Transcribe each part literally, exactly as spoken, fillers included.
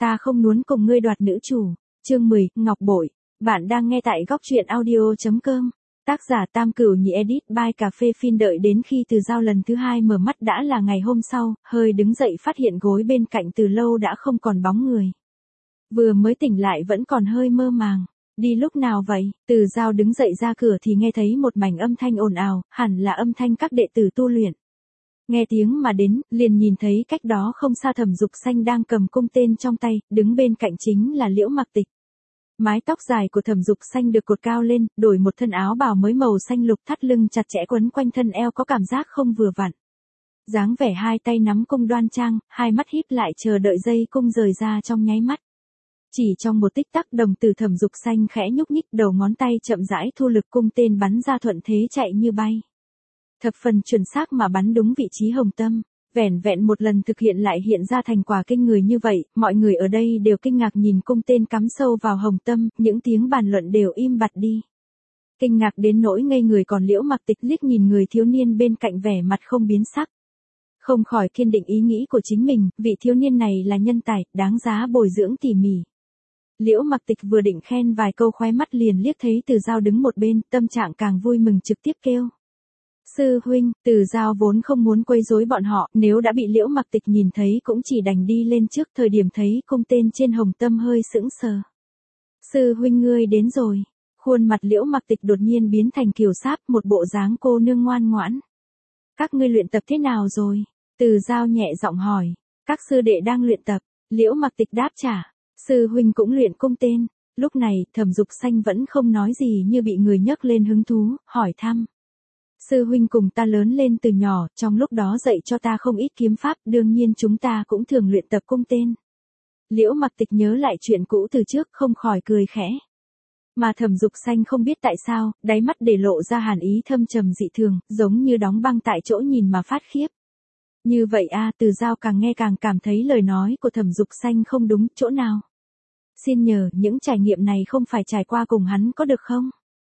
ta không muốn cùng ngươi đoạt nữ chủ. Chương mười, Ngọc Bội. Bạn đang nghe tại góc truyện audio chấm com. Tác giả Tam Cửu Nhị, edit by Cà Phê Phin. Đợi đến khi Từ Dao lần thứ hai mở mắt đã là ngày hôm sau, hơi đứng dậy phát hiện gối bên cạnh từ lâu đã không còn bóng người. Vừa mới tỉnh lại vẫn còn hơi mơ màng. Đi lúc nào vậy? Từ Dao đứng dậy ra cửa thì nghe thấy một mảnh âm thanh ồn ào, hẳn là âm thanh các đệ tử tu luyện. Nghe tiếng mà đến, liền nhìn thấy cách đó không xa Thẩm Dục Xanh đang cầm cung tên trong tay, đứng bên cạnh chính là Liễu Mặc Tịch. Mái tóc dài của Thẩm Dục Xanh được cột cao lên, đổi một thân áo bào mới màu xanh lục, thắt lưng chặt chẽ quấn quanh thân eo có cảm giác không vừa vặn. Dáng vẻ hai tay nắm cung đoan trang, hai mắt híp lại chờ đợi dây cung rời ra trong nháy mắt. Chỉ trong một tích tắc, đồng tử Thẩm Dục Xanh khẽ nhúc nhích, đầu ngón tay chậm rãi thu lực, cung tên bắn ra thuận thế chạy như bay. Thập phần chuẩn xác mà bắn đúng vị trí hồng tâm, vẻn vẹn một lần thực hiện lại hiện ra thành quả kinh người như vậy, mọi người ở đây đều kinh ngạc nhìn cung tên cắm sâu vào hồng tâm, những tiếng bàn luận đều im bặt đi. Kinh ngạc đến nỗi ngây người, còn Liễu Mặc Tịch liếc nhìn người thiếu niên bên cạnh vẻ mặt không biến sắc. Không khỏi kiên định ý nghĩ của chính mình, vị thiếu niên này là nhân tài, đáng giá bồi dưỡng tỉ mỉ. Liễu Mặc Tịch vừa định khen vài câu, khóe mắt liền liếc thấy Từ Dao đứng một bên, tâm trạng càng vui mừng trực tiếp kêu. Sư huynh. Từ Dao vốn không muốn quấy rối bọn họ, nếu đã bị Liễu Mặc Tịch nhìn thấy cũng chỉ đành đi lên trước, thời điểm thấy cung tên trên hồng tâm hơi sững sờ. Sư huynh ngươi đến rồi. Khuôn mặt Liễu Mặc Tịch đột nhiên biến thành kiều sáp, một bộ dáng cô nương ngoan ngoãn. Các ngươi luyện tập thế nào rồi? Từ Dao nhẹ giọng hỏi. Các sư đệ đang luyện tập. Liễu Mặc Tịch đáp trả. Sư huynh cũng luyện cung tên. Lúc này, Thẩm Dục Xanh vẫn không nói gì, như bị người nhấc lên hứng thú, hỏi thăm. Sư huynh cùng ta lớn lên từ nhỏ, trong lúc đó dạy cho ta không ít kiếm pháp, đương nhiên chúng ta cũng thường luyện tập cung tên. Liễu Mặc Tịch nhớ lại chuyện cũ từ trước, không khỏi cười khẽ. Mà Thẩm Dục Xanh không biết tại sao, đáy mắt để lộ ra hàn ý thâm trầm dị thường, giống như đóng băng tại chỗ nhìn mà phát khiếp. Như vậy a à, Từ Dao càng nghe càng cảm thấy lời nói của Thẩm Dục Xanh không đúng chỗ nào. Xin nhờ, những trải nghiệm này không phải trải qua cùng hắn có được không?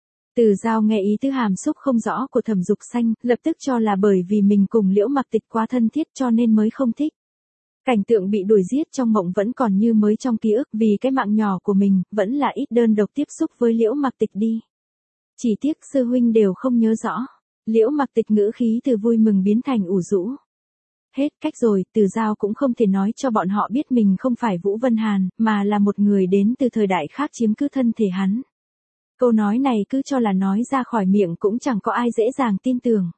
Từ Dao nghe ý tứ hàm xúc không rõ của Thẩm Dục Xanh, lập tức cho là bởi vì mình cùng Liễu Mặc Tịch quá thân thiết cho nên mới không thích. Cảnh tượng bị đuổi giết trong mộng vẫn còn như mới trong ký ức, vì cái mạng nhỏ của mình, vẫn là ít đơn độc tiếp xúc với Liễu Mặc Tịch đi. Chỉ tiếc sư huynh đều không nhớ rõ. Liễu Mặc Tịch ngữ khí từ vui mừng biến thành ủ rũ. Hết cách rồi, Từ Dao cũng không thể nói cho bọn họ biết mình không phải Vũ Vân Hàn, mà là một người đến từ thời đại khác chiếm cứ thân thể hắn. Câu nói này cứ cho là nói ra khỏi miệng cũng chẳng có ai dễ dàng tin tưởng.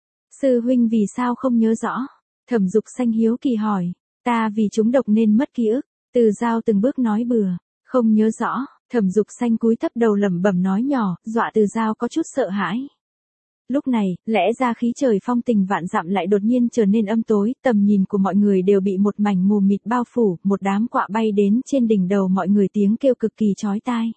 Sư huynh vì sao không nhớ rõ? Thẩm Dục Xanh hiếu kỳ hỏi. Ta vì trúng độc nên mất ký ức. Từ Dao từng bước nói bừa. Không nhớ rõ. Thẩm Dục Xanh cúi thấp đầu lẩm bẩm nói nhỏ, dọa Từ Dao có chút sợ hãi. Lúc này, lẽ ra khí trời phong tình vạn dặm lại đột nhiên trở nên âm tối, tầm nhìn của mọi người đều bị một mảnh mù mịt bao phủ, một đám quạ bay đến trên đỉnh đầu mọi người, tiếng kêu cực kỳ chói tai.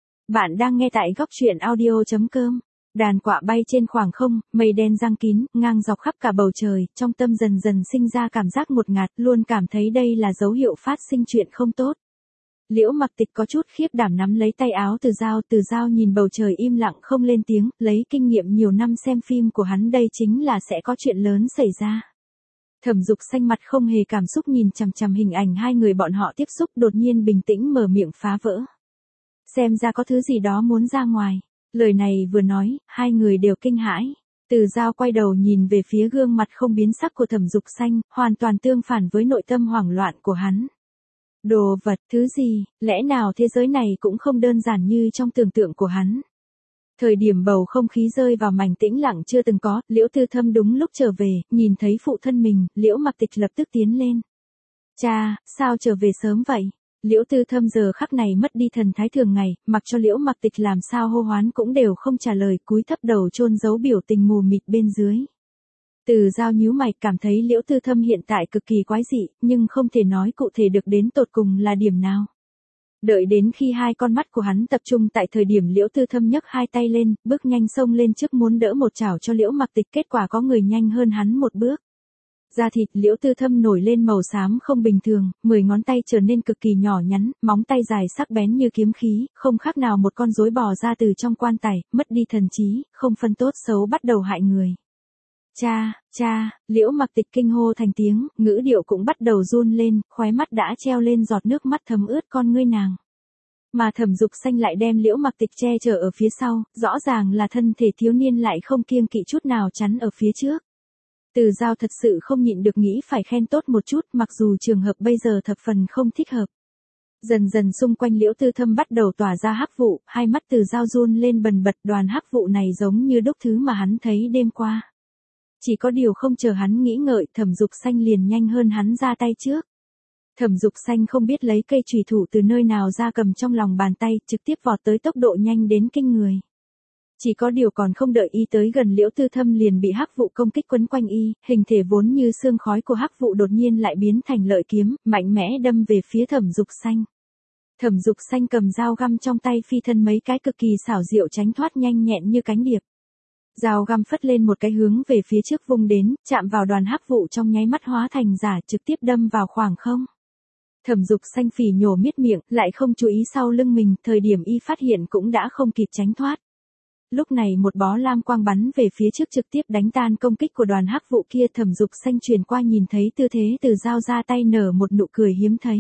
Bạn đang nghe tại góc truyện audio chấm com. Đàn quạ bay trên khoảng không, mây đen giăng kín, ngang dọc khắp cả bầu trời, trong tâm dần dần sinh ra cảm giác ngột ngạt, luôn cảm thấy đây là dấu hiệu phát sinh chuyện không tốt. Liễu Mặc Tịch có chút khiếp đảm nắm lấy tay áo Từ Dao, Từ Dao nhìn bầu trời im lặng không lên tiếng, lấy kinh nghiệm nhiều năm xem phim của hắn, đây chính là sẽ có chuyện lớn xảy ra. Thẩm Dục Xanh mặt không hề cảm xúc nhìn chằm chằm hình ảnh hai người bọn họ tiếp xúc, đột nhiên bình tĩnh mở miệng phá vỡ. Xem ra có thứ gì đó muốn ra ngoài. Lời này vừa nói, hai người đều kinh hãi. Từ Dao quay đầu nhìn về phía gương mặt không biến sắc của Thẩm Dục Xanh, hoàn toàn tương phản với nội tâm hoảng loạn của hắn. Đồ vật, thứ gì, lẽ nào thế giới này cũng không đơn giản như trong tưởng tượng của hắn. Thời điểm bầu không khí rơi vào mảnh tĩnh lặng chưa từng có, Liễu Tư Thâm đúng lúc trở về, nhìn thấy phụ thân mình, Liễu Mặc Tịch lập tức tiến lên. Cha, sao trở về sớm vậy? Liễu Tư Thâm giờ khắc này mất đi thần thái thường ngày, mặc cho Liễu Mặc Tịch làm sao hô hoán cũng đều không trả lời, cúi thấp đầu chôn giấu biểu tình mù mịt bên dưới. Từ Dao nhíu mày, cảm thấy Liễu Tư Thâm hiện tại cực kỳ quái dị, nhưng không thể nói cụ thể được đến tột cùng là điểm nào. Đợi đến khi hai con mắt của hắn tập trung tại thời điểm Liễu Tư Thâm nhấc hai tay lên, bước nhanh xông lên trước muốn đỡ một chảo cho Liễu Mặc Tịch, kết quả có người nhanh hơn hắn một bước. Da thịt Liễu Tư Thâm nổi lên màu xám không bình thường, mười ngón tay trở nên cực kỳ nhỏ nhắn, móng tay dài sắc bén như kiếm khí, không khác nào một con rối bò ra từ trong quan tài, mất đi thần trí, không phân tốt xấu bắt đầu hại người. Cha, cha, Liễu Mặc Tịch kinh hô thành tiếng, ngữ điệu cũng bắt đầu run lên, khóe mắt đã treo lên giọt nước mắt thấm ướt con ngươi nàng. Mà Thẩm Dục Xanh lại đem Liễu Mặc Tịch che chở ở phía sau, rõ ràng là thân thể thiếu niên lại không kiêng kỵ chút nào chắn ở phía trước. Từ Giao thật sự không nhịn được nghĩ phải khen tốt một chút, mặc dù trường hợp bây giờ thập phần không thích hợp. Dần dần xung quanh Liễu Tư Thâm bắt đầu tỏa ra hắc vụ, hai mắt Từ Giao run lên bần bật, đoàn hắc vụ này giống như đúc thứ mà hắn thấy đêm qua. Chỉ có điều không chờ hắn nghĩ ngợi, Thẩm Dục Xanh liền nhanh hơn hắn ra tay trước. Thẩm Dục Xanh không biết lấy cây chùy thủ từ nơi nào ra cầm trong lòng bàn tay, trực tiếp vọt tới tốc độ nhanh đến kinh người. Chỉ có điều còn không đợi y tới gần Liễu Tư Thâm liền bị hắc vụ công kích quấn quanh y, hình thể vốn như sương khói của hắc vụ đột nhiên lại biến thành lợi kiếm, mạnh mẽ đâm về phía Thẩm Dục Xanh. Thẩm Dục Xanh cầm dao găm trong tay phi thân mấy cái cực kỳ xảo diệu tránh thoát nhanh nhẹn như cánh điệp. Dao găm phất lên một cái hướng về phía trước vung đến, chạm vào đoàn hắc vụ trong nháy mắt hóa thành giả, trực tiếp đâm vào khoảng không. Thẩm Dục Xanh phỉ nhổ miết miệng, lại không chú ý sau lưng mình, thời điểm y phát hiện cũng đã không kịp tránh thoát. Lúc này một bó lam quang bắn về phía trước trực tiếp đánh tan công kích của đoàn hắc vụ kia. Thẩm Dục Xanh truyền qua nhìn thấy tư thế Từ Giao ra tay nở một nụ cười hiếm thấy.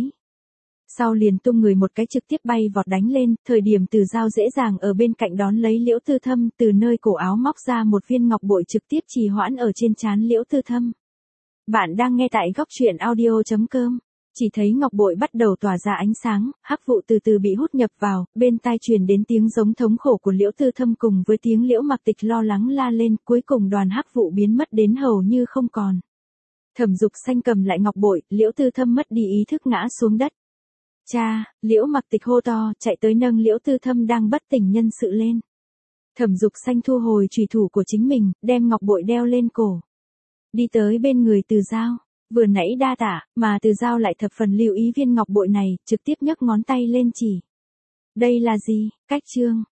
Sau liền tung người một cái trực tiếp bay vọt đánh lên, thời điểm Từ Giao dễ dàng ở bên cạnh đón lấy Liễu Tư Thâm, từ nơi cổ áo móc ra một viên ngọc bội trực tiếp trì hoãn ở trên trán Liễu Tư Thâm. Bạn đang nghe tại góc truyện audio chấm com. Chỉ thấy ngọc bội bắt đầu tỏa ra ánh sáng, hắc vụ từ từ bị hút nhập vào, bên tai truyền đến tiếng giống thống khổ của Liễu Tư Thâm cùng với tiếng Liễu Mặc Tịch lo lắng la lên, cuối cùng đoàn hắc vụ biến mất đến hầu như không còn. Thẩm Dục Xanh cầm lại ngọc bội, Liễu Tư Thâm mất đi ý thức ngã xuống đất. Cha, Liễu Mặc Tịch hô to, chạy tới nâng Liễu Tư Thâm đang bất tỉnh nhân sự lên. Thẩm Dục Xanh thu hồi chùy thủ của chính mình, đem ngọc bội đeo lên cổ. Đi tới bên người Từ Giao. Vừa nãy đa tả, mà Từ Giao lại thập phần lưu ý viên ngọc bội này, trực tiếp nhấc ngón tay lên chỉ. Đây là gì? Cách chương.